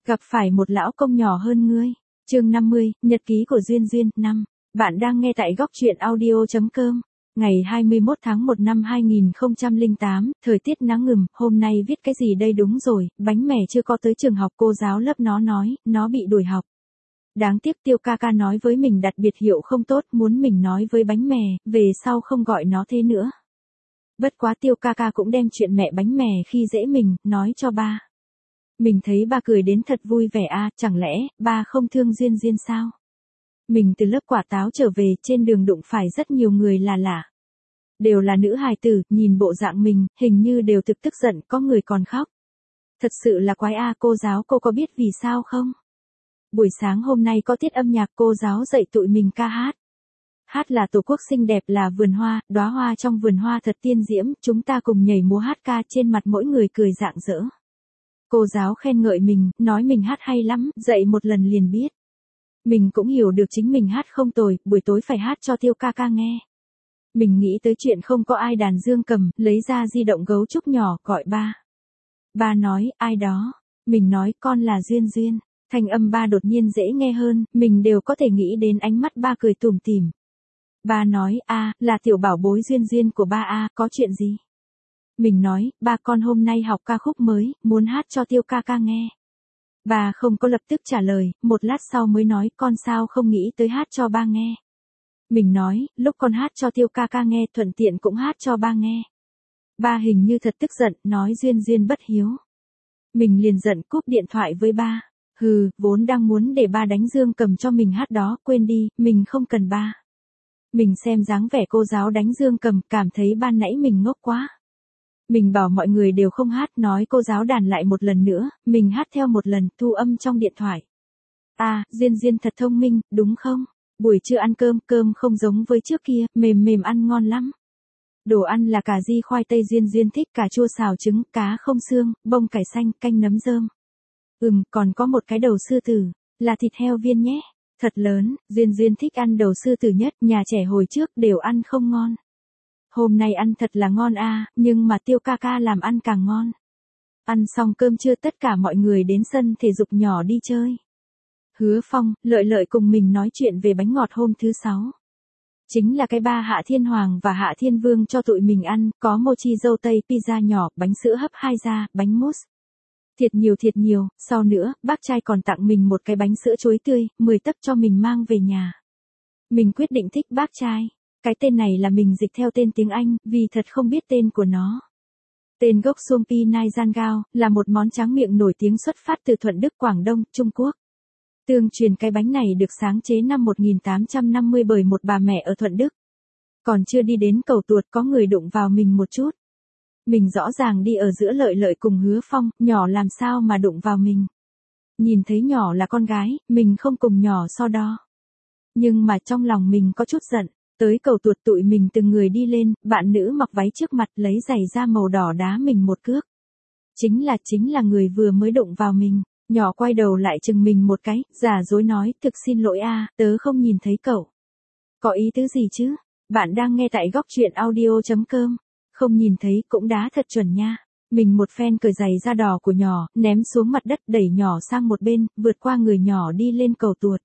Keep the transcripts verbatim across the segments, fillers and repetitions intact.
Gặp phải một lão công nhỏ hơn ngươi. Chương năm mươi, Nhật ký của Duyên Duyên, năm. Bạn đang nghe tại góc truyện audio chấm com. Ngày hai mươi mốt tháng một năm hai nghìn không trăm lẻ tám, thời tiết nắng ngừm, hôm nay viết cái gì đây đúng rồi, bánh mè chưa có tới trường học, cô giáo lớp nó nói, nó bị đuổi học. Đáng tiếc Tiêu ca ca nói với mình đặt biệt hiệu không tốt, muốn mình nói với bánh mè, về sau không gọi nó thế nữa. Bất quá Tiêu ca ca cũng đem chuyện mẹ bánh mè khi dễ mình, nói cho ba. Mình thấy ba cười đến thật vui vẻ a, à, chẳng lẽ ba không thương Duyên Duyên sao? Mình từ lớp quả táo trở về, trên đường đụng phải rất nhiều người là lạ. Đều là nữ hài tử, nhìn bộ dạng mình, hình như đều thực tức giận, có người còn khóc. Thật sự là quái a, à, cô giáo cô có biết vì sao không? Buổi sáng hôm nay có tiết âm nhạc, cô giáo dạy tụi mình ca hát. Hát là Tổ quốc xinh đẹp là vườn hoa, đóa hoa trong vườn hoa thật tiên diễm, chúng ta cùng nhảy múa hát ca, trên mặt mỗi người cười rạng rỡ. Cô giáo khen ngợi mình, nói mình hát hay lắm, dạy một lần liền biết. Mình cũng hiểu được chính mình hát không tồi, buổi tối phải hát cho Tiêu ca ca nghe. Mình nghĩ tới chuyện không có ai đàn dương cầm, lấy ra di động gấu trúc nhỏ, gọi ba. Ba nói, ai đó? Mình nói, con là Duyên Duyên. Thanh âm ba đột nhiên dễ nghe hơn, mình đều có thể nghĩ đến ánh mắt ba cười tủm tỉm. Ba nói, a, là tiểu bảo bối Duyên Duyên của ba a, có chuyện gì? Mình nói, ba con hôm nay học ca khúc mới, muốn hát cho Tiêu ca ca nghe. Ba không có lập tức trả lời, một lát sau mới nói, con sao không nghĩ tới hát cho ba nghe. Mình nói, lúc con hát cho Tiêu ca ca nghe, thuận tiện cũng hát cho ba nghe. Ba hình như thật tức giận, nói Duyên Duyên bất hiếu. Mình liền giận cúp điện thoại với ba. Hừ, vốn đang muốn để ba đánh dương cầm cho mình hát đó, quên đi, mình không cần ba. Mình xem dáng vẻ cô giáo đánh dương cầm, cảm thấy ban nãy mình ngốc quá. Mình bảo mọi người đều không hát, nói cô giáo đàn lại một lần nữa, mình hát theo một lần, thu âm trong điện thoại. À, Duyên Duyên thật thông minh, đúng không? Buổi trưa ăn cơm, cơm không giống với trước kia, mềm mềm ăn ngon lắm. Đồ ăn là cà ri khoai tây, Duyên Duyên thích cà chua xào trứng, cá không xương, bông cải xanh, canh nấm rơm. Ừm, còn có một cái đầu sư tử, là thịt heo viên nhé. Thật lớn, Duyên Duyên thích ăn đầu sư tử nhất, nhà trẻ hồi trước đều ăn không ngon. Hôm nay ăn thật là ngon a, à, nhưng mà Tiêu ca ca làm ăn càng ngon. Ăn xong cơm trưa tất cả mọi người đến sân thể dục nhỏ đi chơi. Hứa Phong, Lợi Lợi cùng mình nói chuyện về bánh ngọt hôm thứ sáu. Chính là cái ba Hạ Thiên Hoàng và Hạ Thiên Vương cho tụi mình ăn, có mochi dâu tây, pizza nhỏ, bánh sữa hấp hai gia, bánh mousse. Thiệt nhiều thiệt nhiều, sau nữa, bác trai còn tặng mình một cái bánh sữa chuối tươi, mười tấc cho mình mang về nhà. Mình quyết định thích bác trai. Cái tên này là mình dịch theo tên tiếng Anh, vì thật không biết tên của nó. Tên gốc Suompi Nai Giangao, là một món tráng miệng nổi tiếng xuất phát từ Thuận Đức, Quảng Đông, Trung Quốc. Tương truyền cái bánh này được sáng chế năm một nghìn tám trăm năm mươi bởi một bà mẹ ở Thuận Đức. Còn chưa đi đến cầu tuột có người đụng vào mình một chút. Mình rõ ràng đi ở giữa Lợi Lợi cùng Hứa Phong, nhỏ làm sao mà đụng vào mình. Nhìn thấy nhỏ là con gái, mình không cùng nhỏ so đo. Nhưng mà trong lòng mình có chút giận. Tới cầu tuột tụi mình từng người đi lên, bạn nữ mặc váy trước mặt lấy giày da màu đỏ đá mình một cước. Chính là chính là người vừa mới đụng vào mình, nhỏ quay đầu lại chừng mình một cái, giả dối nói, thực xin lỗi a, tớ không nhìn thấy cậu. Có ý tứ gì chứ? Bạn đang nghe tại góc truyện audio chấm com. Không nhìn thấy cũng đá thật chuẩn nha. Mình một phen cởi giày da đỏ của nhỏ, ném xuống mặt đất, đẩy nhỏ sang một bên, vượt qua người nhỏ đi lên cầu tuột.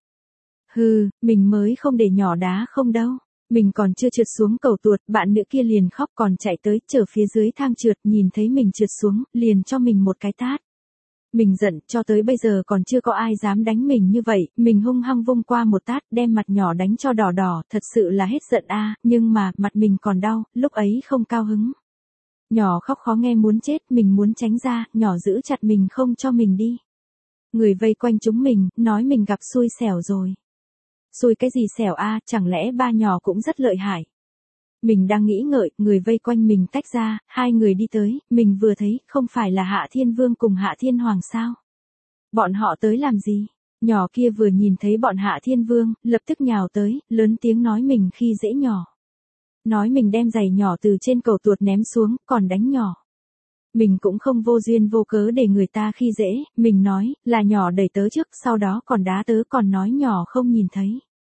Hừ, mình mới không để nhỏ đá không đâu. Mình còn chưa trượt xuống cầu tuột, bạn nữ kia liền khóc còn chạy tới, chở phía dưới thang trượt, nhìn thấy mình trượt xuống, liền cho mình một cái tát. Mình giận, cho tới bây giờ còn chưa có ai dám đánh mình như vậy, mình hung hăng vung qua một tát, đem mặt nhỏ đánh cho đỏ đỏ, thật sự là hết giận a, à, nhưng mà, mặt mình còn đau, lúc ấy không cao hứng. Nhỏ khóc khó nghe muốn chết, mình muốn tránh ra, nhỏ giữ chặt mình không cho mình đi. Người vây quanh chúng mình, nói mình gặp xui xẻo rồi. Xui cái gì xẻo a, à, chẳng lẽ ba nhỏ cũng rất lợi hại. Mình đang nghĩ ngợi, người vây quanh mình tách ra, hai người đi tới, mình vừa thấy, không phải là Hạ Thiên Vương cùng Hạ Thiên Hoàng sao? Bọn họ tới làm gì? Nhỏ kia vừa nhìn thấy bọn Hạ Thiên Vương, lập tức nhào tới, lớn tiếng nói mình khi dễ nhỏ. Nói mình đem giày nhỏ từ trên cầu tuột ném xuống, còn đánh nhỏ. Mình cũng không vô duyên vô cớ để người ta khi dễ, mình nói, là nhỏ đẩy tớ trước, sau đó còn đá tớ, còn nói nhỏ không nhìn thấy.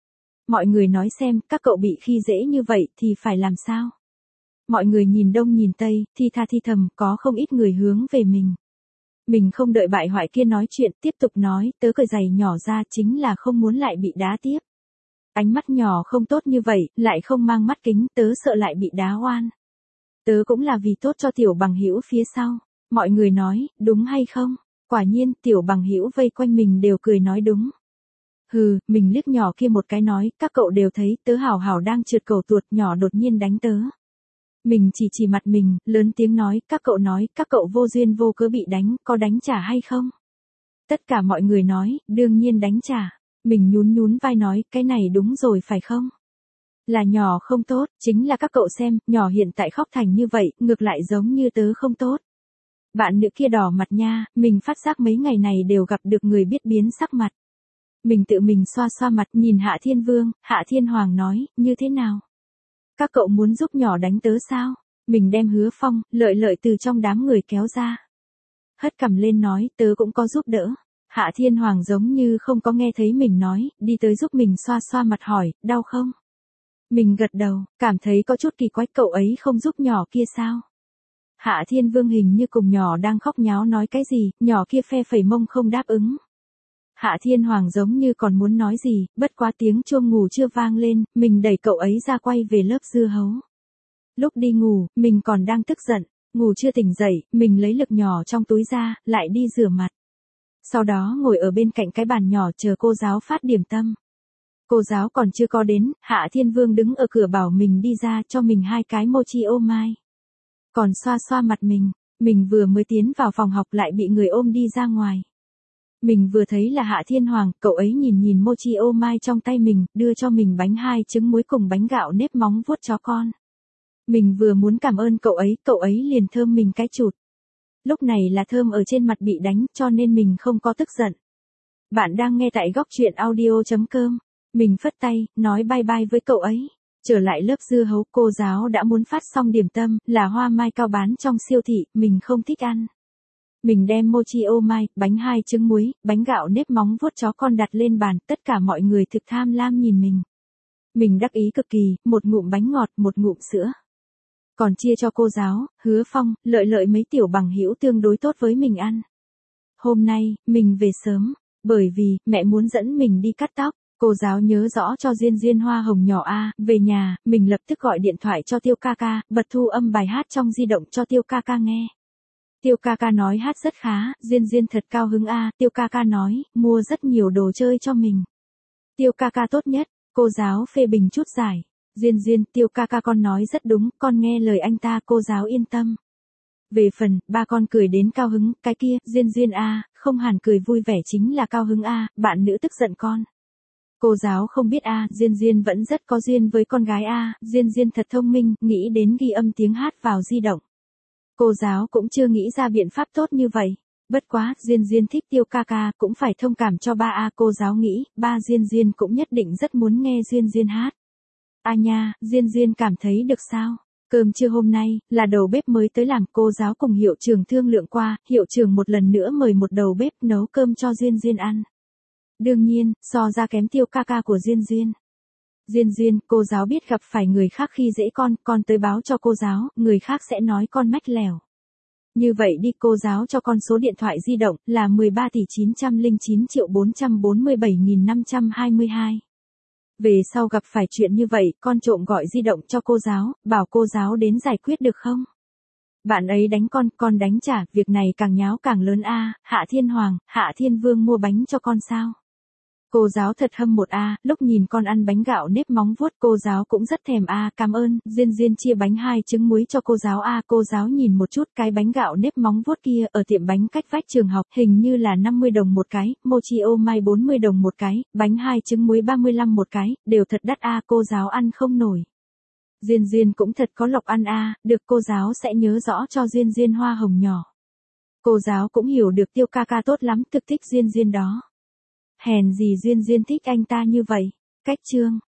Mọi người nói xem, các cậu bị khi dễ như vậy thì phải làm sao? Mọi người nhìn đông nhìn tây, thi tha thi thầm, có không ít người hướng về mình. Mình không đợi bại hoại kia nói chuyện, tiếp tục nói, tớ cởi giày nhỏ ra chính là không muốn lại bị đá tiếp. Ánh mắt nhỏ không tốt như vậy, lại không mang mắt kính, tớ sợ lại bị đá oan. Tớ cũng là vì tốt cho tiểu bằng hữu phía sau. Mọi người nói, đúng hay không? Quả nhiên, tiểu bằng hữu vây quanh mình đều cười nói đúng. Hừ, mình liếc nhỏ kia một cái nói, các cậu đều thấy, tớ hảo hảo đang trượt cầu tuột, nhỏ đột nhiên đánh tớ. Mình chỉ chỉ mặt mình, lớn tiếng nói, các cậu nói, các cậu vô duyên vô cớ bị đánh, có đánh trả hay không? Tất cả mọi người nói, đương nhiên đánh trả. Mình nhún nhún vai nói, cái này đúng rồi phải không? Là nhỏ không tốt, chính là các cậu xem, nhỏ hiện tại khóc thành như vậy, ngược lại giống như tớ không tốt. Bạn nữ kia đỏ mặt nha, mình phát giác mấy ngày này đều gặp được người biết biến sắc mặt. Mình tự mình xoa xoa mặt nhìn Hạ Thiên Vương, Hạ Thiên Hoàng nói, như thế nào? Các cậu muốn giúp nhỏ đánh tớ sao? Mình đem Hứa Phong, Lợi Lợi từ trong đám người kéo ra. Hất cằm lên nói, tớ cũng có giúp đỡ. Hạ Thiên Hoàng giống như không có nghe thấy mình nói, đi tới giúp mình xoa xoa mặt hỏi, đau không? Mình gật đầu, cảm thấy có chút kỳ quái, cậu ấy không giúp nhỏ kia sao? Hạ Thiên Vương hình như cùng nhỏ đang khóc nháo nói cái gì, nhỏ kia phe phẩy mông không đáp ứng. Hạ Thiên Hoàng giống như còn muốn nói gì, bất quá tiếng chuông ngủ chưa vang lên, mình đẩy cậu ấy ra quay về lớp dưa hấu. Lúc đi ngủ, mình còn đang tức giận, ngủ chưa tỉnh dậy, mình lấy lực nhỏ trong túi ra, lại đi rửa mặt. Sau đó ngồi ở bên cạnh cái bàn nhỏ chờ cô giáo phát điểm tâm. Cô giáo còn chưa có đến, Hạ Thiên Vương đứng ở cửa bảo mình đi ra cho mình hai cái mochi ô mai. Còn xoa xoa mặt mình, mình vừa mới tiến vào phòng học lại bị người ôm đi ra ngoài. Mình vừa thấy là Hạ Thiên Hoàng, cậu ấy nhìn nhìn mochi ô mai trong tay mình, đưa cho mình bánh hai trứng muối cùng bánh gạo nếp móng vuốt chó con. Mình vừa muốn cảm ơn cậu ấy, cậu ấy liền thơm mình cái chụt. Lúc này là thơm ở trên mặt bị đánh, cho nên mình không có tức giận. Bạn đang nghe tại góc truyện audio chấm com. Mình phất tay, nói bye bye với cậu ấy. Trở lại lớp dưa hấu, cô giáo đã muốn phát xong điểm tâm, là hoa mai cao bán trong siêu thị, mình không thích ăn. Mình đem mochi ô mai, bánh hai trứng muối, bánh gạo nếp móng vuốt chó con đặt lên bàn, tất cả mọi người thực tham lam nhìn mình. Mình đắc ý cực kỳ, một ngụm bánh ngọt, một ngụm sữa. Còn chia cho cô giáo, Hứa Phong, Lợi Lợi mấy tiểu bằng hữu tương đối tốt với mình ăn. Hôm nay, mình về sớm, bởi vì, mẹ muốn dẫn mình đi cắt tóc. Cô giáo nhớ rõ cho Diên Diên hoa hồng nhỏ A, về nhà, mình lập tức gọi điện thoại cho Tiêu ca ca, bật thu âm bài hát trong di động cho Tiêu ca ca nghe. Tiêu ca ca nói hát rất khá, Diên Diên thật cao hứng A, Tiêu ca ca nói, mua rất nhiều đồ chơi cho mình. Tiêu ca ca tốt nhất, cô giáo phê bình chút giải. Diên Diên, Tiêu ca ca con nói rất đúng, con nghe lời anh ta, cô giáo yên tâm. Về phần, ba con cười đến cao hứng, cái kia, Diên Diên A, không hẳn cười vui vẻ chính là cao hứng A, bạn nữ tức giận con. Cô giáo không biết A, Diên Diên vẫn rất có duyên với con gái A, Diên Diên thật thông minh, nghĩ đến ghi âm tiếng hát vào di động. Cô giáo cũng chưa nghĩ ra biện pháp tốt như vậy. Bất quá, Diên Diên thích Tiêu ca ca, cũng phải thông cảm cho ba A, cô giáo nghĩ, ba Diên Diên cũng nhất định rất muốn nghe Diên Diên hát. A nha, Diên Diên cảm thấy được sao? Cơm trưa hôm nay, là đầu bếp mới tới làm, cô giáo cùng hiệu trưởng thương lượng qua, hiệu trưởng một lần nữa mời một đầu bếp nấu cơm cho Diên Diên ăn. Đương nhiên, so ra kém Tiêu ca ca của Diên Diên. Diên Diên, cô giáo biết gặp phải người khác khi dễ con, con tới báo cho cô giáo, người khác sẽ nói con mách lẻo. Như vậy đi, cô giáo cho con số điện thoại di động, là mười ba tỷ chín trăm lẻ chín triệu bốn trăm bốn mươi bảy nghìn năm trăm hai mươi hai. Về sau gặp phải chuyện như vậy, con trộm gọi di động cho cô giáo, bảo cô giáo đến giải quyết được không? Bạn ấy đánh con, con đánh trả, việc này càng nháo càng lớn a. Hạ Thiên Hoàng, Hạ Thiên Vương mua bánh cho con sao? Cô giáo thật hâm một a, lúc nhìn con ăn bánh gạo nếp móng vuốt, cô giáo cũng rất thèm a, cảm ơn. Diên Diên chia bánh hai trứng muối cho cô giáo a, cô giáo nhìn một chút cái bánh gạo nếp móng vuốt kia ở tiệm bánh cách vách trường học, hình như là năm mươi đồng một cái, mochi ô mai bốn mươi đồng một cái, bánh hai trứng muối ba mươi lăm một cái, đều thật đắt a, cô giáo ăn không nổi. Diên Diên cũng thật có lộc ăn a, được cô giáo sẽ nhớ rõ cho Diên Diên hoa hồng nhỏ. Cô giáo cũng hiểu được Tiêu ca ca tốt lắm, thực thích Diên Diên đó. Hèn gì Diên Diên thích anh ta như vậy. Cách chương